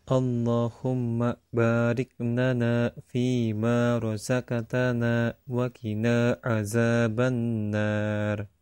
Allahumma barik lana fima razaqtana wa qina azabannar.